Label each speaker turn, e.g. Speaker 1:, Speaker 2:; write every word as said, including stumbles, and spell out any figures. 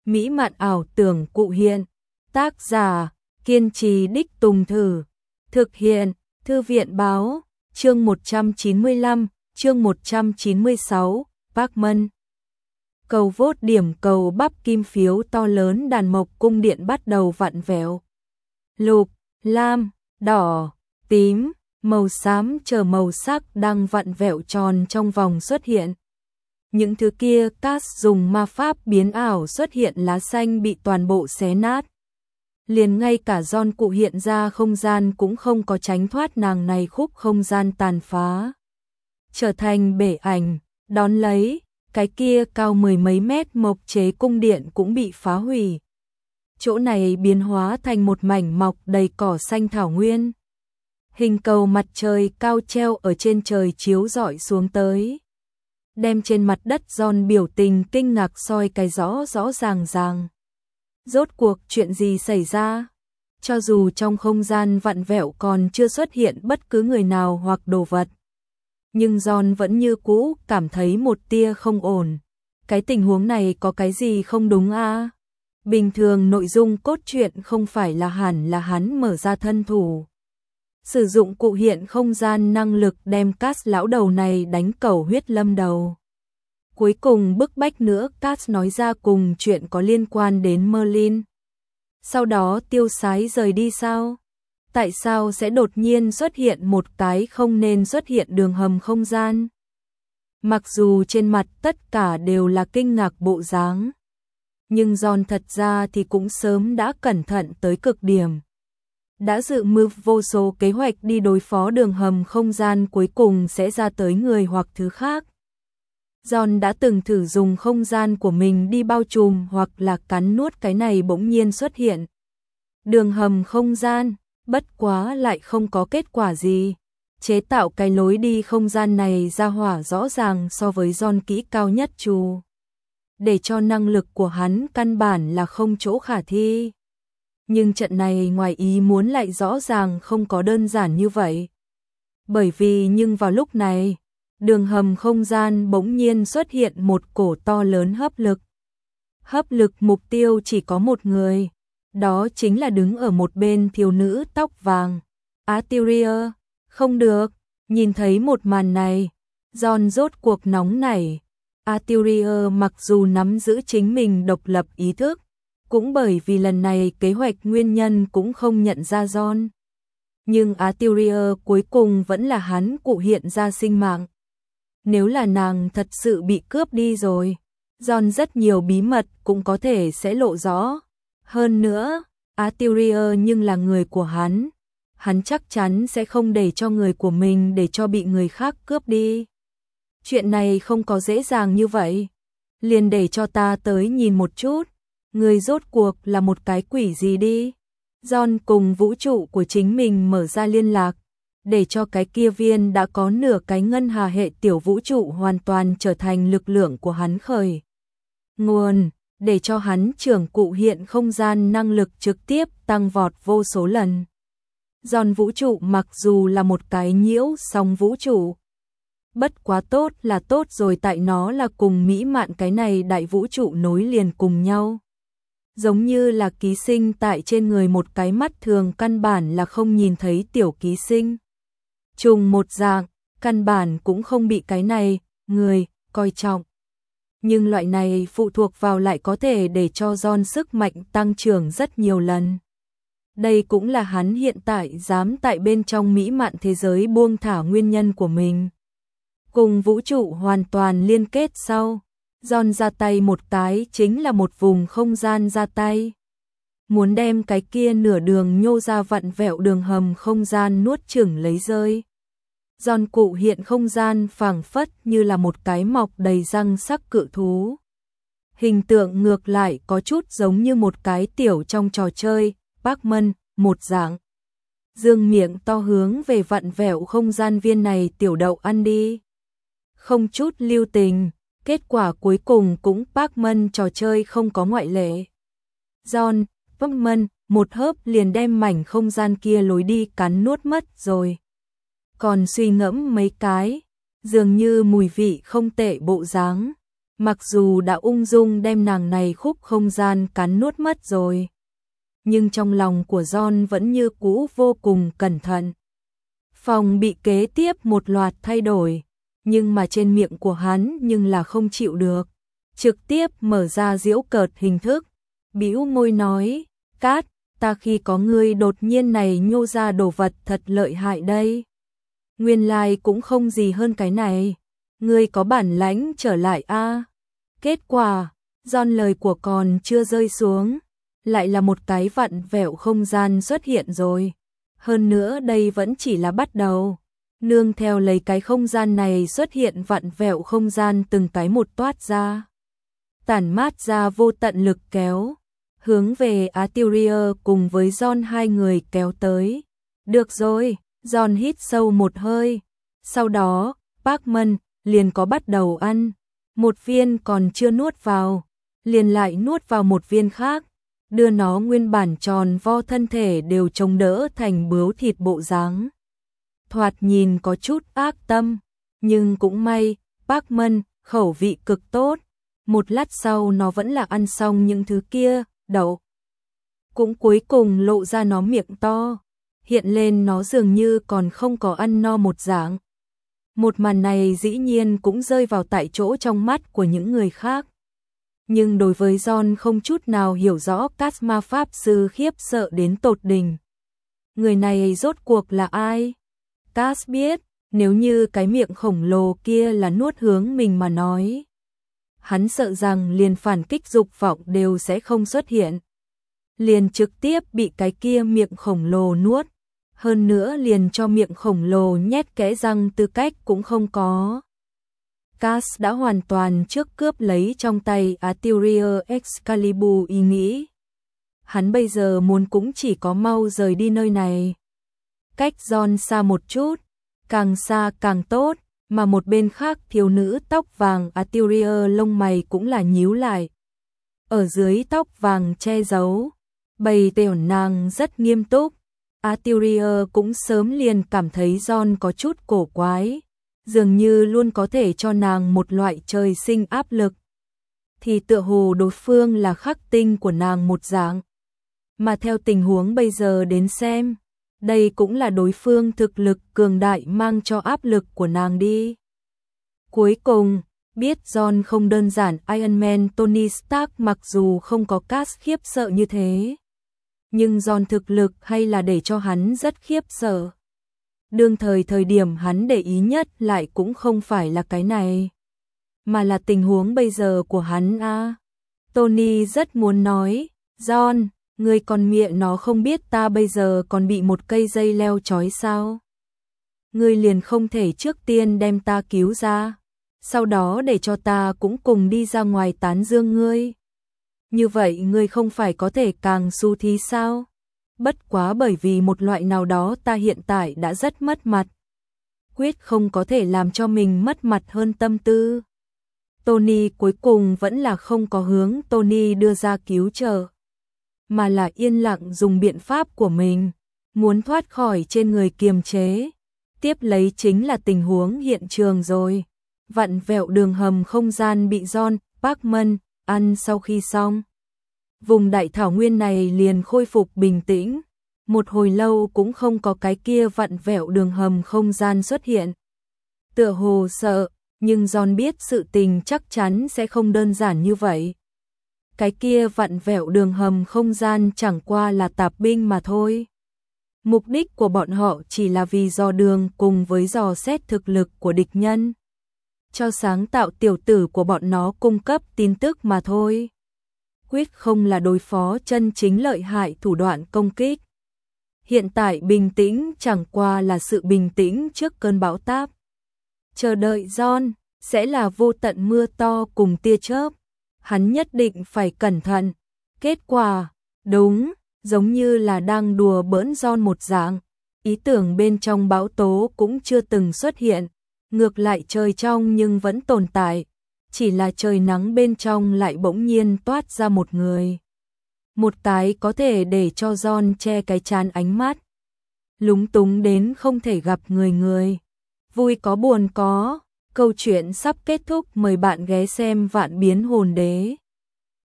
Speaker 1: Mỹ mạn ảo tưởng cụ hiện. Tác giả, kiên trì đích tùng thử. Thực hiện, Thư viện báo, chương một trăm chín mươi lăm, chương một trăm chín mươi sáu, Parkman. Cầu vote điểm cầu bắp kim phiếu to lớn đàn mộc cung điện bắt đầu vặn vẹo. Lục, lam, đỏ, tím, màu xám chờ màu sắc đang vặn vẹo tròn trong vòng xuất hiện. Những thứ kia Cass dùng ma pháp biến ảo xuất hiện lá xanh bị toàn bộ xé nát. Liền ngay cả John cụ hiện ra không gian cũng không có tránh thoát nàng này khúc không gian tàn phá. Trở thành bể ảnh, đón lấy, cái kia cao mười mấy mét mộc chế cung điện cũng bị phá hủy. Chỗ này biến hóa thành một mảnh mọc đầy cỏ xanh thảo nguyên. Hình cầu mặt trời cao treo ở trên trời chiếu rọi xuống tới. Đem trên mặt đất John biểu tình kinh ngạc soi cái rõ rõ ràng ràng. Rốt cuộc chuyện gì xảy ra? Cho dù trong không gian vặn vẹo còn chưa xuất hiện bất cứ người nào hoặc đồ vật. Nhưng John vẫn như cũ cảm thấy một tia không ổn. Cái tình huống này có cái gì không đúng à? Bình thường nội dung cốt truyện không phải là hẳn là hắn mở ra thân thủ. Sử dụng cụ hiện không gian năng lực đem Cass lão đầu này đánh cầu huyết lâm đầu. Cuối cùng bức bách nữa Cass nói ra cùng chuyện có liên quan đến Merlin. Sau đó tiêu sái rời đi sao? Tại sao sẽ đột nhiên xuất hiện một cái không nên xuất hiện đường hầm không gian? Mặc dù trên mặt tất cả đều là kinh ngạc bộ dáng. Nhưng John thật ra thì cũng sớm đã cẩn thận tới cực điểm. Đã dự mưu vô số kế hoạch đi đối phó đường hầm không gian cuối cùng sẽ ra tới người hoặc thứ khác. John đã từng thử dùng không gian của mình đi bao trùm hoặc là cắn nuốt cái này bỗng nhiên xuất hiện. Đường hầm không gian, bất quá lại không có kết quả gì. Chế tạo cái lối đi không gian này ra hỏa rõ ràng so với John kỹ cao nhất trù. Để cho năng lực của hắn căn bản là không chỗ khả thi. Nhưng trận này ngoài ý muốn lại rõ ràng không có đơn giản như vậy. Bởi vì nhưng vào lúc này, đường hầm không gian bỗng nhiên xuất hiện một cổ to lớn hấp lực. Hấp lực mục tiêu chỉ có một người, đó chính là đứng ở một bên thiếu nữ tóc vàng, Arteria. Không được, nhìn thấy một màn này, John rốt cuộc nóng nảy. Arteria mặc dù nắm giữ chính mình độc lập ý thức, cũng bởi vì lần này kế hoạch nguyên nhân cũng không nhận ra John. Nhưng Arteria cuối cùng vẫn là hắn cụ hiện ra sinh mạng. Nếu là nàng thật sự bị cướp đi rồi, John rất nhiều bí mật cũng có thể sẽ lộ rõ. Hơn nữa, Arteria nhưng là người của hắn. Hắn chắc chắn sẽ không để cho người của mình để cho bị người khác cướp đi. Chuyện này không có dễ dàng như vậy. Liền để cho ta tới nhìn một chút. Người rốt cuộc là một cái quỷ gì đi. John cùng vũ trụ của chính mình mở ra liên lạc. Để cho cái kia viên đã có nửa cái ngân hà hệ tiểu vũ trụ hoàn toàn trở thành lực lượng của hắn khởi nguồn. Để cho hắn trưởng cụ hiện không gian năng lực trực tiếp tăng vọt vô số lần. John vũ trụ mặc dù là một cái nhiễu song vũ trụ. Bất quá tốt là tốt rồi tại nó là cùng mỹ mạn cái này đại vũ trụ nối liền cùng nhau. Giống như là ký sinh tại trên người một cái mắt thường căn bản là không nhìn thấy tiểu ký sinh. Trùng một dạng, căn bản cũng không bị cái này, người, coi trọng. Nhưng loại này phụ thuộc vào lại có thể để cho John sức mạnh tăng trưởng rất nhiều lần. Đây cũng là hắn hiện tại dám tại bên trong mỹ mạn thế giới buông thả nguyên nhân của mình. Cùng vũ trụ hoàn toàn liên kết sau, John ra tay một cái chính là một vùng không gian ra tay. Muốn đem cái kia nửa đường nhô ra vặn vẹo đường hầm không gian nuốt chửng lấy rơi. John cụ hiện không gian phảng phất như là một cái mọc đầy răng sắc cự thú. Hình tượng ngược lại có chút giống như một cái tiểu trong trò chơi, Parkman, một dạng. Dương miệng to hướng về vặn vẹo không gian viên này tiểu đậu ăn đi. Không chút lưu tình, kết quả cuối cùng cũng Parkman trò chơi không có ngoại lệ. John, Parkman, một hớp liền đem mảnh không gian kia lối đi cắn nuốt mất rồi. Còn suy ngẫm mấy cái, dường như mùi vị không tệ bộ dáng. Mặc dù đã ung dung đem nàng này khúc không gian cắn nuốt mất rồi, nhưng trong lòng của John vẫn như cũ vô cùng cẩn thận. Phòng bị kế tiếp một loạt thay đổi, nhưng mà trên miệng của hắn nhưng là không chịu được. Trực tiếp mở ra giễu cợt hình thức, bĩu môi nói, Cát, ta khi có ngươi đột nhiên này nhô ra đồ vật thật lợi hại đây. Nguyên lai cũng không gì hơn cái này, ngươi có bản lãnh trở lại a. Kết quả, John lời của còn chưa rơi xuống, lại là một cái vặn vẹo không gian xuất hiện rồi. Hơn nữa đây vẫn chỉ là bắt đầu. Nương theo lấy cái không gian này xuất hiện vặn vẹo không gian từng cái một toát ra. Tản mát ra vô tận lực kéo, hướng về Arthurian cùng với John hai người kéo tới. Được rồi, John hít sâu một hơi. Sau đó, Parkman liền có bắt đầu ăn. Một viên còn chưa nuốt vào, liền lại nuốt vào một viên khác, đưa nó nguyên bản tròn vo thân thể đều chống đỡ thành bướu thịt bộ dáng. Thoạt nhìn có chút ác tâm, nhưng cũng may, Parkman khẩu vị cực tốt. Một lát sau nó vẫn là ăn xong những thứ kia, đậu. Cũng cuối cùng lộ ra nó miệng to, hiện lên nó dường như còn không có ăn no một dạng. Một màn này dĩ nhiên cũng rơi vào tại chỗ trong mắt của những người khác. Nhưng đối với John không chút nào hiểu rõ Cát ma pháp sư khiếp sợ đến tột đỉnh. Người này rốt cuộc là ai? Cát biết, nếu như cái miệng khổng lồ kia là nuốt hướng mình mà nói, hắn sợ rằng liền phản kích dục vọng đều sẽ không xuất hiện. Liền trực tiếp bị cái kia miệng khổng lồ nuốt. Hơn nữa liền cho miệng khổng lồ nhét kẽ răng tư cách cũng không có. Cass đã hoàn toàn trước cướp lấy trong tay Arthurian Excalibur ý nghĩ. Hắn bây giờ muốn cũng chỉ có mau rời đi nơi này. Cách John xa một chút, càng xa càng tốt, mà một bên khác thiếu nữ tóc vàng Arthurian lông mày cũng là nhíu lại. Ở dưới tóc vàng che giấu, bầy tiểu nàng rất nghiêm túc. Arthurian cũng sớm liền cảm thấy John có chút cổ quái, dường như luôn có thể cho nàng một loại trời sinh áp lực. Thì tựa hồ đối phương là khắc tinh của nàng một dạng. Mà theo tình huống bây giờ đến xem, đây cũng là đối phương thực lực cường đại mang cho áp lực của nàng đi. Cuối cùng, biết John không đơn giản Iron Man Tony Stark mặc dù không có Cass khiếp sợ như thế. Nhưng John thực lực hay là để cho hắn rất khiếp sợ. Đương thời thời điểm hắn để ý nhất lại cũng không phải là cái này, mà là tình huống bây giờ của hắn a. À. Tony rất muốn nói, John, ngươi còn miệng nó không biết ta bây giờ còn bị một cây dây leo trói sao? Ngươi liền không thể trước tiên đem ta cứu ra, sau đó để cho ta cũng cùng đi ra ngoài tán dương ngươi. Như vậy ngươi không phải có thể càng xu thí sao? Bất quá bởi vì một loại nào đó ta hiện tại đã rất mất mặt. Quyết không có thể làm cho mình mất mặt hơn tâm tư. Tony cuối cùng vẫn là không có hướng Tony đưa ra cứu trợ, mà là yên lặng dùng biện pháp của mình, muốn thoát khỏi trên người kiềm chế. Tiếp lấy chính là tình huống hiện trường rồi. Vặn vẹo đường hầm không gian bị John Parkman ăn sau khi xong. Vùng đại thảo nguyên này liền khôi phục bình tĩnh. Một hồi lâu cũng không có cái kia vặn vẹo đường hầm không gian xuất hiện. Tựa hồ sợ, nhưng John biết sự tình chắc chắn sẽ không đơn giản như vậy. Cái kia vặn vẹo đường hầm không gian chẳng qua là tạp binh mà thôi. Mục đích của bọn họ chỉ là vì dò đường cùng với dò xét thực lực của địch nhân. Cho sáng tạo tiểu tử của bọn nó cung cấp tin tức mà thôi. Quyết không là đối phó chân chính lợi hại thủ đoạn công kích. Hiện tại bình tĩnh chẳng qua là sự bình tĩnh trước cơn bão táp. Chờ đợi John sẽ là vô tận mưa to cùng tia chớp. Hắn nhất định phải cẩn thận. Kết quả, đúng, giống như là đang đùa bỡn John một dạng. Ý tưởng bên trong bão tố cũng chưa từng xuất hiện. Ngược lại trời trong nhưng vẫn tồn tại. Chỉ là trời nắng bên trong lại bỗng nhiên toát ra một người. Một cái có thể để cho John che cái trán ánh mắt. Lúng túng đến không thể gặp người người. Vui có buồn có, Câu chuyện sắp kết thúc, mời bạn ghé xem Vạn Biến Hồn Đế.